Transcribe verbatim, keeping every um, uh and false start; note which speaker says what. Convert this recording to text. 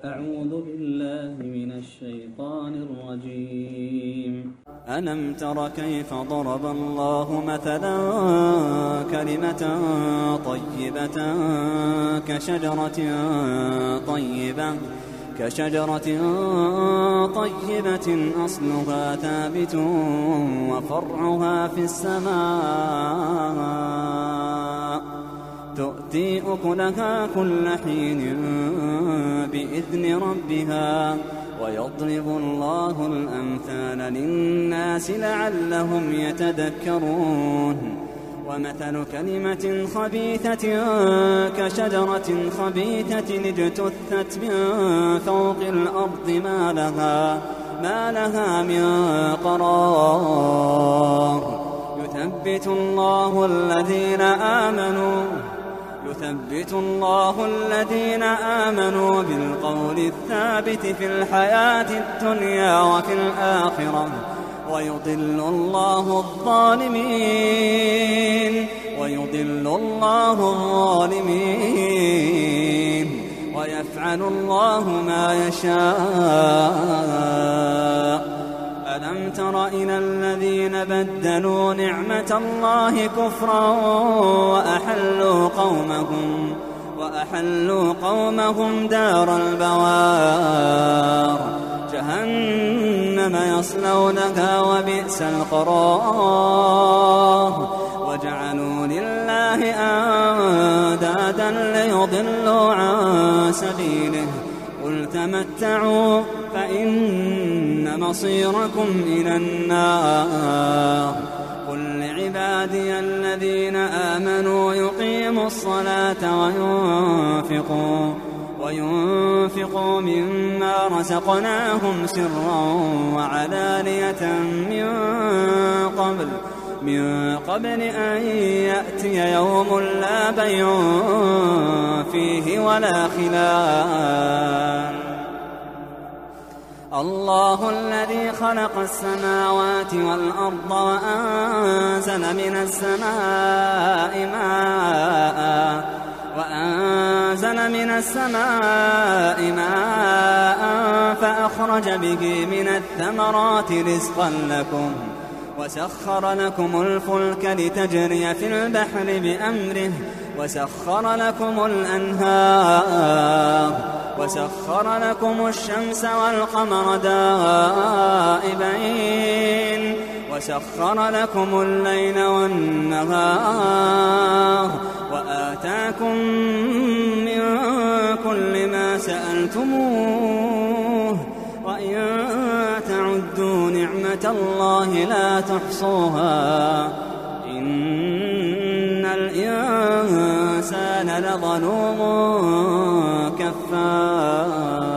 Speaker 1: أعوذ بالله من الشيطان الرجيم.
Speaker 2: ألم تر كيف ضرب الله مثلا كلمة طيبة كشجرة طيبة كشجرة طيبة أصلها ثابت وفرعها في السماء تؤتي أكلها كل حين بإذن ربها ويضرب الله الأمثال للناس لعلهم يتذكرون. ومثل كلمة خبيثة كشجرة خبيثة اجتثت من فوق الأرض ما لها, ما لها من قرار. يثبت الله الذين آمنوا يثبت الله الذين آمنوا بالقول الثابت في الحياة الدنيا وفي الآخرة ويضل الله الظالمين ويضل الله الظالمين ويفعل الله ما يشاء. ألم تر إلى الذين بدلوا نعمة الله كفرا وأحلوا قومهم وأحلوا قومهم دار البوار جهنم يصلونها وبئس القرار. وجعلوا لله أندادا ليضلوا عن سبيله قل تمتعوا فإن مصيركم إلى النار. قل لعبادي الذين آمنوا يقيموا الصلاة وينفقوا وينفقوا مما رزقناهم سرا وعلانية من قبل من قبل أن يأتي يوم لا بيع فيه ولا خلال. الله الذي خلق السماوات والأرض وأنزل من السماء ماء وأنزل من السماء ماء فأخرج به من الثمرات رزقا لكم وسخر لكم الفلك لتجري في البحر بأمره وسخر لكم الأنهار وسخر لكم الشمس والقمر دائبين وسخر لكم الليل والنهار وآتاكم من كل ما سألتموه وإن تعدوا نعمة الله لا تحصوها إن الإنسان لظلوم كفار.